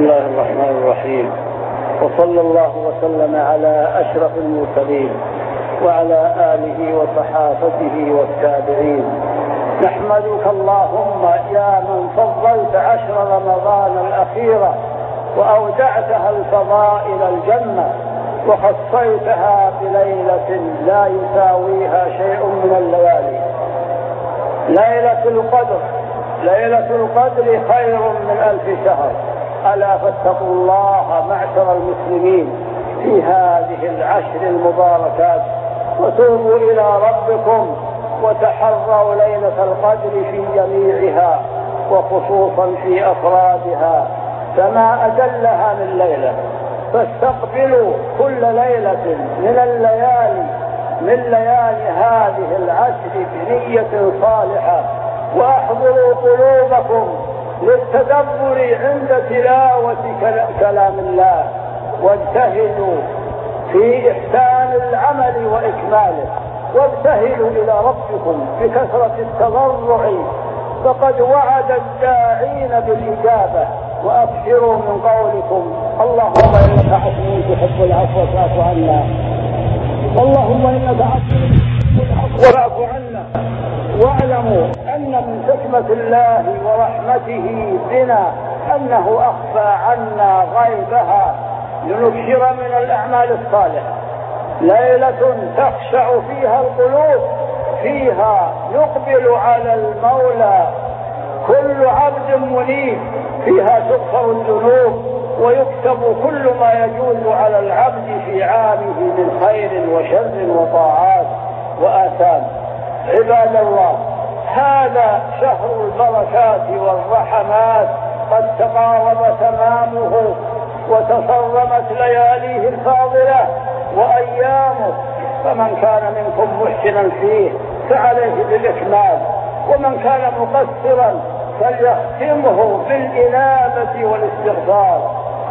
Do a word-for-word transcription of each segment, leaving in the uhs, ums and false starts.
الله الرحمن الرحيم، وصلى الله وسلم على أشرف المرسلين وعلى آله وصحابته والتابعين. نحمدك اللهم يا من فضلت عشر رمضان الأخيرة وأودعتها الفضائل الجنة وخصيتها بليلة لا يساويها شيء من الليالي، ليلة القدر. ليلة القدر خير من ألف شهر، ألا فاتقوا الله معشر المسلمين في هذه العشر المباركات وتوبوا إلى ربكم وتحروا ليلة القدر في جميعها وخصوصا في أفرادها، فما أجلها من ليلة. فاستقبلوا كل ليلة من الليالي من ليالي هذه العشر بنية صالحة، وأحضروا قلوبكم للتدبر عند تلاوة كلام الله، واجتهدوا في إحسان العمل وإكماله، وابتهلوا إلى ربكم بكثرة التضرع، فقد وعد الداعين بالإجابة. وأبشروا من قولكم اللهم إنك عفو تحب العفو فاعف عنا، اللهم إنك عفو فاعف عنا. واعلموا أن من حكمة الله ورحمته بنا أنه أخفى عنا غيبها لنكثر من الأعمال الصالحة. ليلة تخشع فيها القلوب، فيها يقبل على المولى كل عبد منيب، فيها تغفر الذنوب ويكتب كل ما يجوز على العبد في عامه من خير وشر وطاعات وآثام. عباد الله، هذا شهر البركات والرحمات، قد تقارب تمامه وتصرمت لياليه الفاضلة وأيامه، فمن كان منكم محسنا فيه فعليه بالإكمال، ومن كان مقصرا فليختمه بالإنابة والاستغفار.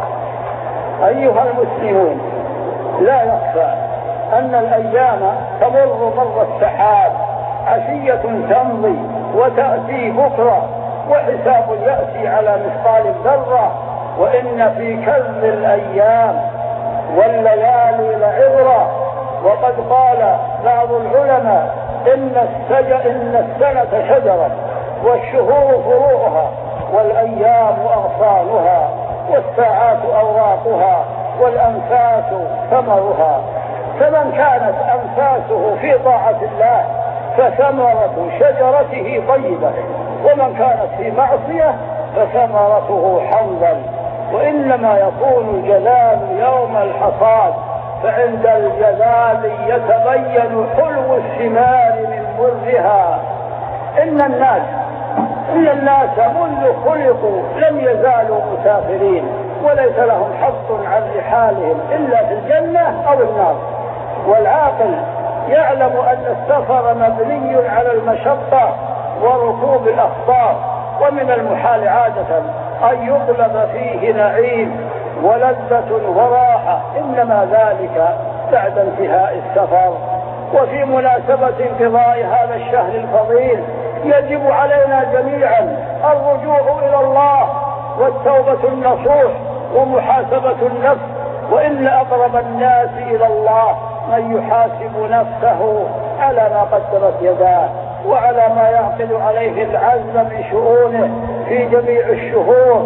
أيها المسلمون، لا يخفى أن الأيام تمر مر السحاب، عشية تمضي وتأتي بكرة، وحساب يأتي على مثقال الذرة. وإن في كذب الأيام والليالي لعبرة. وقد قال بعض العلماء إن, إن السنة شجرة والشهور فروعها والأيام أغصانها والساعات أوراقها والأنفاس ثمرها. فمن كانت أنفاسه في طاعة الله فثمرة شجرته طيبة، ومن كانت في معصية فثمرته حنظل. وإنما يكون الجلال يوم الحصاد، فعند الجلال يتبين حلو الثمار من مرها. إن الناس إن الناس منذ خلقوا لم يزالوا مسافرين، وليس لهم حظ عن رحالهم إلا في الجنة أو النار. والعاقل يعلم أن السفر مبني على المشقة وركوب الأخطار، ومن المحال عادة أن يطلب فيه نعيم ولذة وراحة، إنما ذلك بعد انتهاء السفر. وفي مناسبة انقضاء هذا الشهر الفضيل يجب علينا جميعا الرجوع إلى الله والتوبة النصوح ومحاسبة النفس. وإن أقرب الناس إلى الله من يحاسب نفسه على ما قدمت يداه وعلى ما يعقد عليه العزم من شؤونه في جميع الشهور،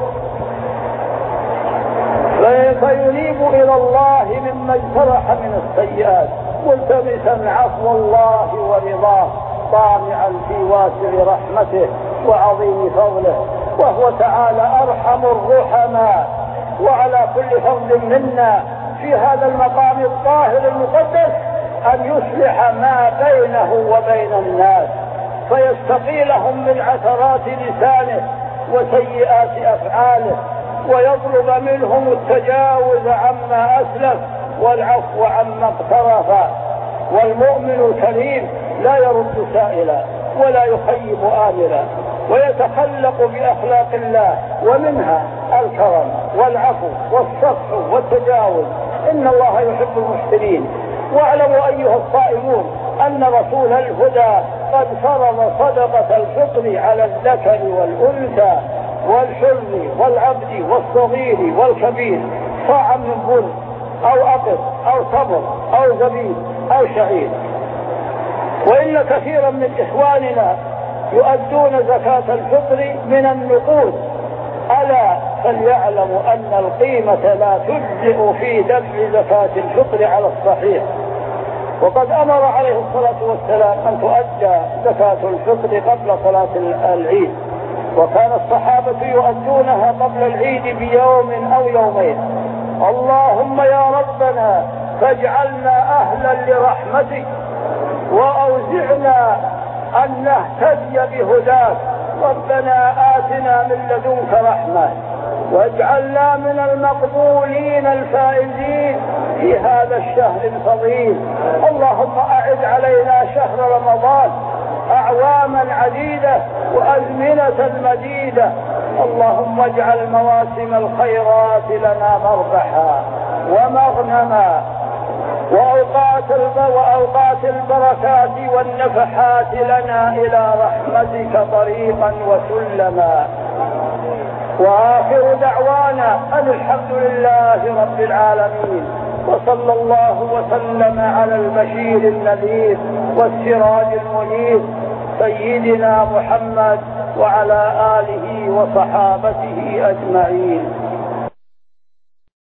فينيب إلى الله مما اجترح من السيئات ملتمسا عفو الله ورضاه، طامعا في واسع رحمته وعظيم فضله، وهو تعالى أرحم الرحماء. وعلى كل فرد منا في هذا المقام الطاهر المقدس أن يصلح ما بينه وبين الناس، فيستقيلهم من عثرات لسانه وسيئات أفعاله، ويطلب منهم التجاوز عما أسلف والعفو عما اقترف. والمؤمن الكريم لا يرد سائلا ولا يخيب آملا، ويتخلق بأخلاق الله، ومنها الكرم والعفو والصفح والتجاوز. إن الله يحب المحسنين. واعلموا أيها الصائمون أن رسول الهدى قد فرض صدقة الفطر على الذكر والأنثى والحر والعبد والصغير والكبير صاعا من بر أو أقط أو تمر أو زبيب أو شعير. وإن كثيرا من إخواننا يؤدون زكاة الفطر من النقود، ألا فليعلموا أن القيمة لا تجزئ في دفع زكاة الفطر على الصحيح. وقد أمر عليه الصلاة والسلام أن تؤدى زكاة الفطر قبل صلاة العيد، وكان الصحابة يؤدونها قبل العيد بيوم أو يومين. اللهم يا ربنا فاجعلنا أهلا لرحمتك وأوزعنا أن نهتدي بهداك. ربنا آتنا من لدنك رحمة واجعلنا من المقبولين الفائزين في هذا الشهر الفضيل. اللهم أعد علينا شهر رمضان أعواما عديدة وأزمنة مديدة. اللهم اجعل مواسم الخيرات لنا مربحا ومغنما، وأوقات وأوقات البركات والنفحات لنا إلى رحمتك طريقا وسلما. وآخر دعوانا أن الحمد لله رب العالمين، وصلى الله وسلم على البشير النذير والسراج المنير سيدنا محمد وعلى آله وصحابته أجمعين.